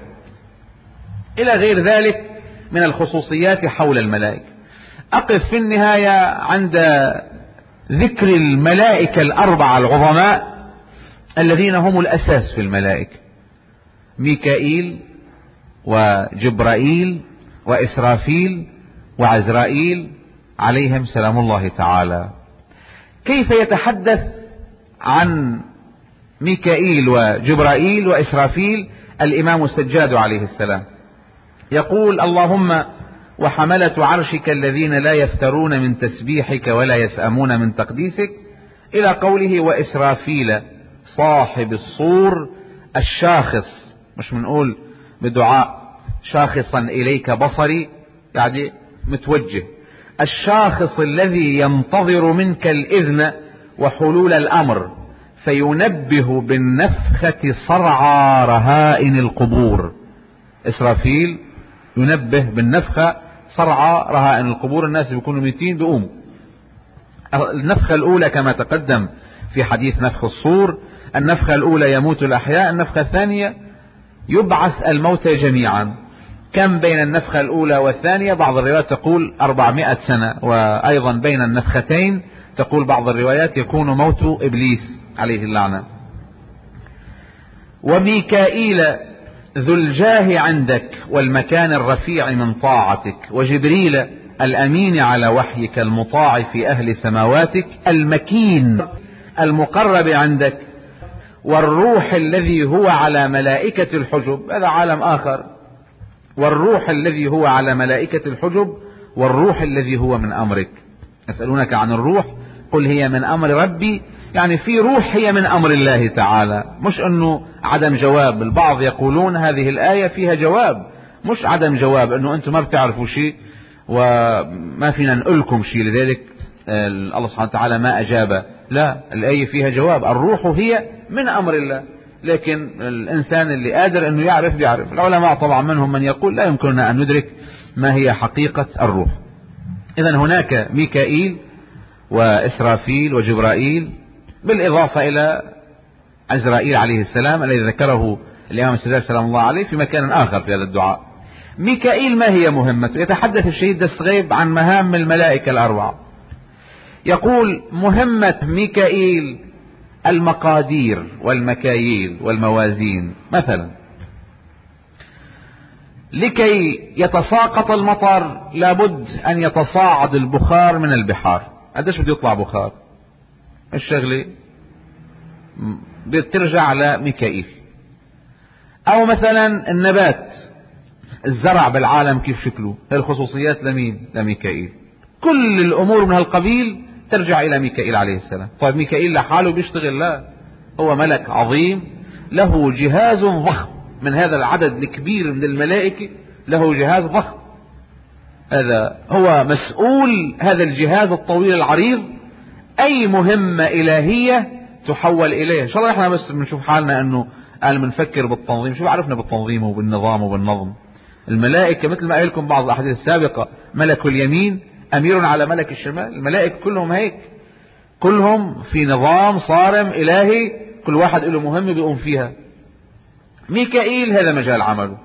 A: إلى غير ذلك من الخصوصيات حول الملائكة. أقف في النهاية عند ذكر الملائكة الأربعة العظماء الذين هم الأساس في الملائكة، ميكائيل وجبرائيل وإسرافيل وعزرائيل عليهم سلام الله تعالى. كيف يتحدث عن ميكائيل وجبرائيل وإسرافيل الإمام السجاد عليه السلام؟ يقول: اللهم وحملة عرشك الذين لا يفترون من تسبيحك ولا يسأمون من تقديسك، إلى قوله: وإسرافيل صاحب الصور الشاخص، مش بنقول بدعاء شاخصا إليك بصري، يعني متوجه، الشاخص الذي ينتظر منك الإذن وحلول الأمر، فينبه بالنفخة صرعى رهائن القبور. إسرافيل ينبه بالنفخة صرعى رهائن القبور، الناس بيكونوا ميتين بيقوموا. النفخة الأولى كما تقدم في حديث نفخ الصور، النفخة الأولى يموت الأحياء، النفخة الثانية يبعث الموتى جميعا. كم بين النفخة الأولى والثانية؟ بعض الروايات تقول أربعمائة سنة، وأيضا بين النفختين تقول بعض الروايات يكون موت إبليس عليه اللعنة. وميكائيل ذو الجاه عندك والمكان الرفيع من طاعتك، وجبريل الأمين على وحيك المطاع في أهل سماواتك، المكين المقرب عندك، والروح الذي هو على ملائكة الحجب، هذا عالم آخر، والروح الذي هو على ملائكة الحجب، والروح الذي هو من أمرك. يسألونك عن الروح قل هي من أمر ربي، يعني في روح هي من أمر الله تعالى، مش أنه عدم جواب. البعض يقولون هذه الآية فيها جواب، مش عدم جواب، أنه أنتم ما بتعرفوا شيء وما فينا نقولكم شيء لذلك الله سبحانه وتعالى ما أجاب. لا، الآية فيها جواب، الروح هي من أمر الله، لكن الإنسان اللي قادر أنه يعرف بيعرف. العلماء طبعا منهم من يقول لا يمكننا أن ندرك ما هي حقيقة الروح. إذن هناك ميكائيل وإسرافيل وجبرائيل، بالإضافة إلى عزرائيل عليه السلام الذي ذكره الإمام السجاد سلام الله عليه في مكان آخر في هذا الدعاء. ميكائيل ما هي مهمته؟ يتحدث الشهيد دستغيب عن مهام الملائكة الأربعة. يقول: مهمة ميكائيل المقادير والمكاييل والموازين. مثلا لكي يتساقط المطر لابد أن يتصاعد البخار من البحار. قديش بده يطلع بخار؟ الشغلة بترجع على ميكائيل. أو مثلا النبات، الزرع بالعالم كيف شكله، الخصوصيات لمين؟ لميكائيل. كل الأمور من هالقبيل ترجع إلى ميكائيل عليه السلام. طيب ميكائيل لحاله بيشتغل؟ لا، هو ملك عظيم له جهاز ضخم، من هذا العدد الكبير من الملائكة له جهاز ضخم، هذا هو مسؤول هذا الجهاز الطويل العريض. أي مهمة إلهية تحول إليه. إن شاء الله إحنا بس بنشوف حالنا أنه قال بنفكر بالتنظيم، شو عرفنا بالتنظيم وبالنظام وبالنظم؟ الملائكة مثل ما قال لكم بعض الأحاديث السابقة، ملك اليمين أمير على ملك الشمال. الملائكة كلهم هيك، كلهم في نظام صارم إلهي، كل واحد له مهمة بيقوم فيها. ميكائيل هذا مجال عمله.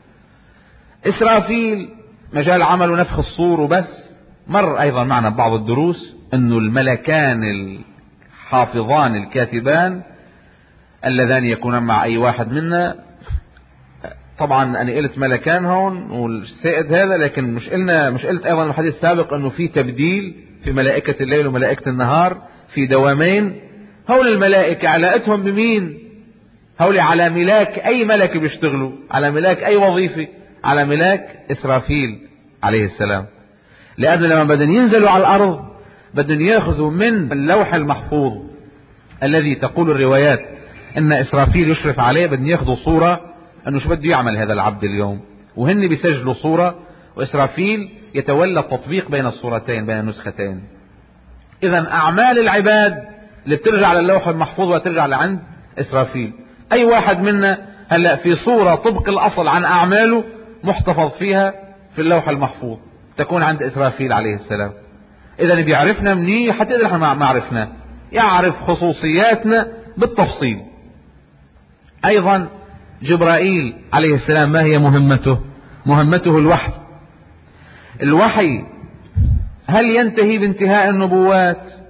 A: إسرافيل مجال عمله نفخ الصور وبس. مر أيضا معنا بعض الدروس أنه الملكان الحافظان الكاتبان اللذان يكونان مع أي واحد منا، طبعا أنا قلت ملكان هون والسائد هذا، لكن مش قلنا مش قلت أيضا الحديث السابق أنه في تبديل في ملائكة الليل وملائكة النهار، في دوامين. هول الملائكة علاقتهم بمين؟ هول على ملاك أي ملك بيشتغلوا، على ملاك أي وظيفة، على ملاك إسرافيل عليه السلام. لأن لما بدن ينزلوا على الأرض بدن يأخذوا من اللوح المحفوظ الذي تقول الروايات أن إسرافيل يشرف عليه، بدن يأخذوا صورة أنه شو بده يعمل هذا العبد اليوم، وهن بيسجلوا صورة، وإسرافيل يتولى التطبيق بين الصورتين بين النسختين. إذا أعمال العباد اللي بترجع للوح المحفوظ وترجع لعند إسرافيل. أي واحد منا هلأ في صورة طبق الأصل عن أعماله محتفظ فيها في اللوح المحفوظ، تكون عند إسرافيل عليه السلام. إذا بيعرفنا منيح حتى إذا احنا ما عرفنا، يعرف خصوصياتنا بالتفصيل. أيضا جبرائيل عليه السلام ما هي مهمته؟ مهمته الوحي. الوحي هل ينتهي بانتهاء النبوات؟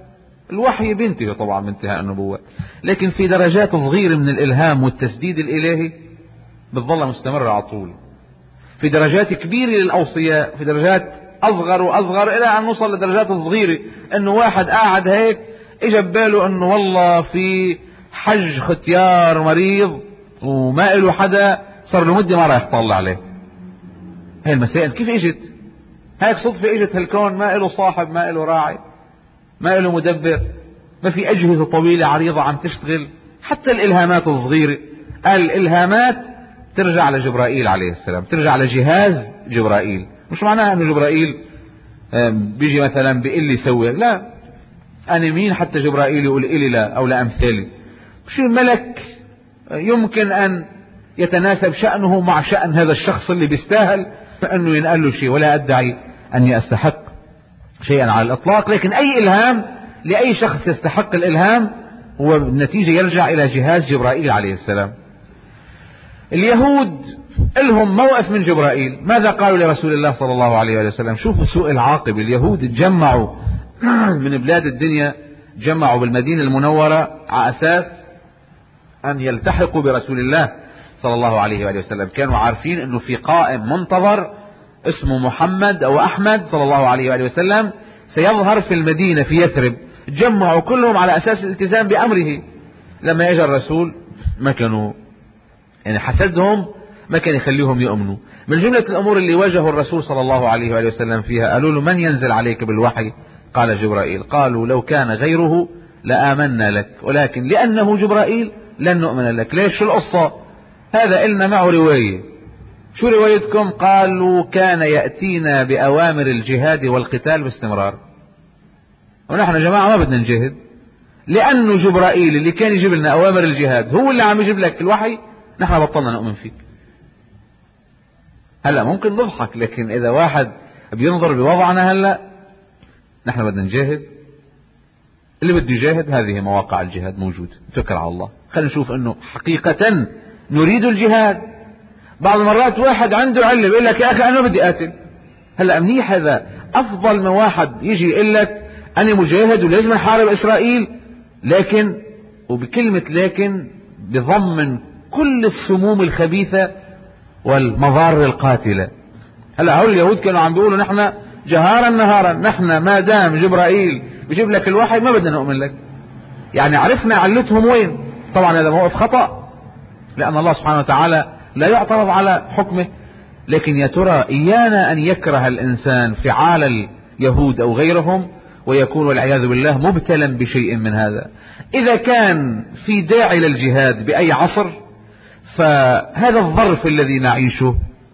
A: الوحي بينتهي طبعا بانتهاء النبوة، لكن في درجات صغيرة من الإلهام والتسديد الإلهي بتظل مستمرة على طول. في درجات كبيرة للأوصياء، في درجات أصغر وأصغر إلى أن نوصل لدرجات صغيرة، إنه واحد قاعد هيك إجا بباله إنه والله في حج ختيار مريض وما له حدا، صار له مدة ما راح يطلع عليه. هاي المسائل كيف اجت؟ هيك صدفة اجت هالكون، ما له صاحب، ما له راعي، ما له مدبر، ما في أجهزة طويلة عريضة عم تشتغل. حتى الإلهامات الصغيرة، الإلهامات ترجع لجبرائيل عليه السلام، ترجع لجهاز جبرائيل. مش معناها انه جبرائيل بيجي مثلا بيقول لي سوي، لا، انا مين حتى جبرائيل يقول إلي لا او لا امثالي؟ مش الملك يمكن ان يتناسب شأنه مع شأن هذا الشخص اللي بيستاهل انه ينقل له شيء، ولا ادعي اني استحق شيئا على الاطلاق، لكن اي الهام لاي شخص يستحق الالهام هو بالنتيجة يرجع الى جهاز جبرائيل عليه السلام. اليهود لهم موقف من جبرائيل، ماذا قالوا لرسول الله صلى الله عليه وسلم؟ شوفوا سوء العاقبة. اليهود اتجمعوا من بلاد الدنيا، جمعوا بالمدينة المنورة على اساس ان يلتحقوا برسول الله صلى الله عليه وآله وسلم. كانوا عارفين انه في قائم منتظر اسمه محمد او احمد صلى الله عليه وآله وسلم سيظهر في المدينة في يثرب. جمعوا كلهم على اساس الالتزام بامره. لما اجى الرسول ما كانوا يعني حسدهم، ما كان يخليهم يؤمنوا. من جملة الامور اللي واجهوا الرسول صلى الله عليه وآله وسلم فيها، قالوا له من ينزل عليك بالوحي؟ قال جبرائيل. قالوا لو كان غيره لآمنا لك، ولكن لأنه جبرائيل لن نؤمن لك. ليش؟ شو القصة؟ هذا إلنا معه رواية. شو روايتكم؟ قالوا كان يأتينا بأوامر الجهاد والقتال باستمرار، ونحن يا جماعة ما بدنا نجاهد، لأنه جبرائيل اللي كان يجيب لنا أوامر الجهاد هو اللي عم يجيب لك الوحي، نحن بطلنا نؤمن فيك. هلا ممكن نضحك، لكن إذا واحد بينظر بوضعنا هلا، نحن بدنا نجاهد. اللي بده يجاهد هذه مواقع الجهاد موجود، توكل على الله. خلينا نشوف انه حقيقة نريد الجهاد. بعض المرات واحد عنده علة بيقول لك يا اخي انا بدي اقاتل. هلا منيح، هذا افضل من واحد يجي يقول لك انا مجاهد ولازم نحارب اسرائيل، لكن وبكلمة لكن بضمن كل السموم الخبيثة والمضار القاتلة. هلا هؤلاء اليهود كانوا عم بيقولوا نحن جهارا نهارا، نحن ما دام جبرائيل بيجيب لك الوحي ما بدنا نؤمن لك. يعني عرفنا علتهم وين. طبعا هذا موقف خطأ، لأن الله سبحانه وتعالى لا يعترض على حكمه، لكن يا ترى إيانا أن يكره الإنسان فعال اليهود أو غيرهم ويكون والعياذ بالله مبتلا بشيء من هذا. إذا كان في داعي للجهاد بأي عصر، فهذا الظرف الذي نعيشه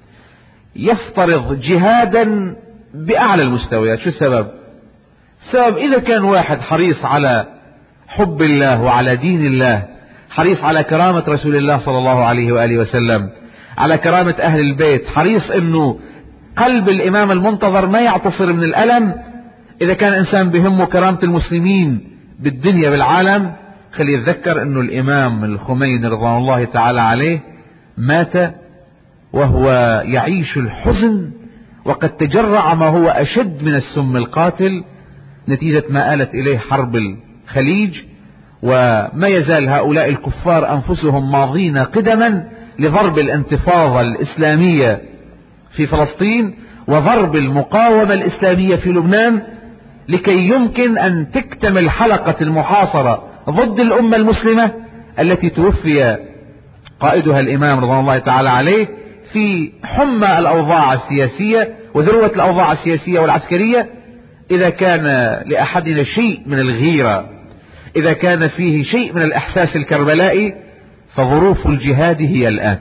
A: يفترض جهادا بأعلى المستويات. شو السبب؟ السبب إذا كان واحد حريص على حب الله وعلى دين الله، حريص على كرامة رسول الله صلى الله عليه وآله وسلم، على كرامة أهل البيت، حريص أنه قلب الإمام المنتظر ما يعتصر من الألم. إذا كان إنسان بهمه كرامة المسلمين بالدنيا بالعالم، خلي يتذكر أنه الإمام الخميني رضوان الله تعالى عليه مات وهو يعيش الحزن، وقد تجرع ما هو أشد من السم القاتل نتيجة ما آلت إليه حرب الخليج. وما يزال هؤلاء الكفار أنفسهم ماضين قدما لضرب الانتفاضة الإسلامية في فلسطين وضرب المقاومة الإسلامية في لبنان، لكي يمكن أن تكتمل حلقة المحاصرة ضد الأمة المسلمة التي توفي قائدها الإمام رضوان الله تعالى عليه في حمى الأوضاع السياسية وذروة الأوضاع السياسية والعسكرية. إذا كان لأحدنا شيء من الغيرة، إذا كان فيه شيء من الإحساس الكربلائي، فظروف الجهاد هي الآن.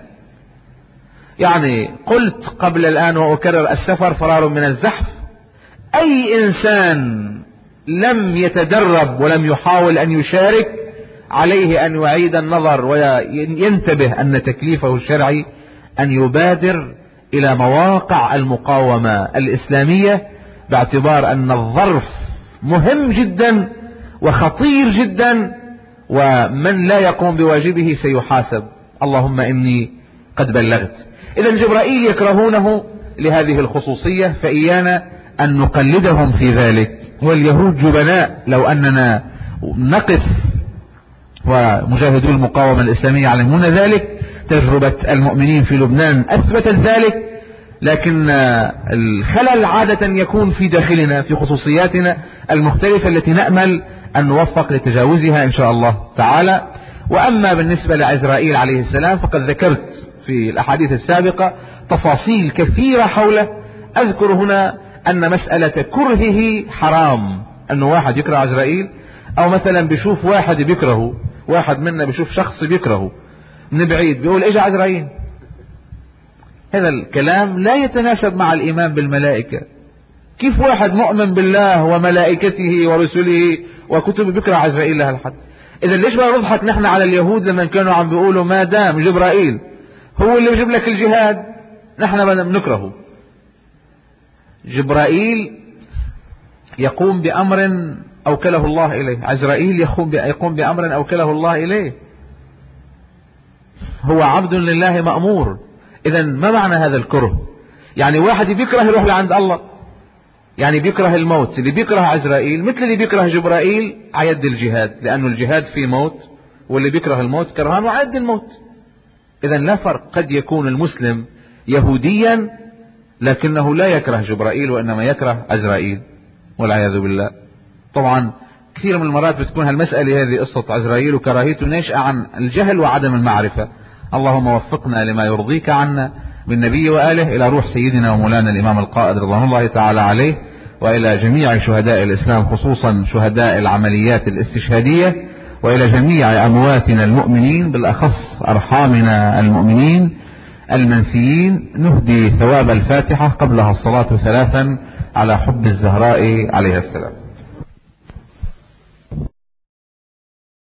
A: يعني قلت قبل الآن وأكرر: السفر فرار من الزحف. أي إنسان لم يتدرب ولم يحاول أن يشارك عليه أن يعيد النظر وينتبه أن تكليفه الشرعي أن يبادر إلى مواقع المقاومة الإسلامية، باعتبار أن الظرف مهم جدا وخطير جدا، ومن لا يقوم بواجبه سيحاسب. اللهم إني قد بلغت. إذا جبرائيل يكرهونه لهذه الخصوصية، فإيانا أن نقلدهم في ذلك. واليهود جبناء، لو أننا نقف، ومجاهدو المقاومة الإسلامية يعلمون ذلك، تجربة المؤمنين في لبنان أثبتت ذلك. لكن الخلل عادة يكون في داخلنا، في خصوصياتنا المختلفة التي نأمل أن نوفق لتجاوزها إن شاء الله تعالى. وأما بالنسبة لعزرائيل عليه السلام فقد ذكرت في الأحاديث السابقة تفاصيل كثيرة حوله. أذكر هنا أن مسألة كرهه حرام، أنه واحد يكره عزرائيل، أو مثلا بيشوف واحد بيكرهه، واحد منا بيشوف شخص بيكرهه من بعيد بيقول إجا عزرائيل، هذا الكلام لا يتناسب مع الإيمان بالملائكة. كيف واحد مؤمن بالله وملائكته ورسله وكتبه بيكره عزرائيل لها الحد؟ إذا ليش ما نضحك نحن على اليهود لما كانوا عم بيقولوا ما دام جبرائيل هو اللي بيجيب لك الجهاد نحن بنكرهه؟ جبرائيل يقوم بأمر أوكله الله إليه، عزرائيل يقوم يقوم بأمر أوكله الله إليه، هو عبد لله مأمور. إذا ما معنى هذا الكره؟ يعني واحد بيكره يروح لعند الله، يعني بيكره الموت. اللي بيكره عزرائيل مثل اللي بيكره جبرائيل عيد الجهاد، لأنه الجهاد فيه موت، واللي بيكره الموت كرهان وعيد الموت. إذا لا فرق، قد يكون المسلم يهوديا لكنه لا يكره جبرائيل وإنما يكره عزرائيل والعياذ بالله. طبعا كثير من المرات بتكون هالمسألة هذه قصة عزرائيل وكراهيته ناشئة عن الجهل وعدم المعرفة. اللهم وفقنا لما يرضيك عنا بالنبي وآله. إلى روح سيدنا ومولانا الإمام القائد رضوان الله تعالى عليه، وإلى جميع شهداء الإسلام خصوصا شهداء العمليات الاستشهادية، وإلى جميع أمواتنا المؤمنين بالأخص أرحامنا المؤمنين المنسيين، نهدي ثواب الفاتحة قبلها الصلاة ثلاثا على حب الزهراء عليه السلام.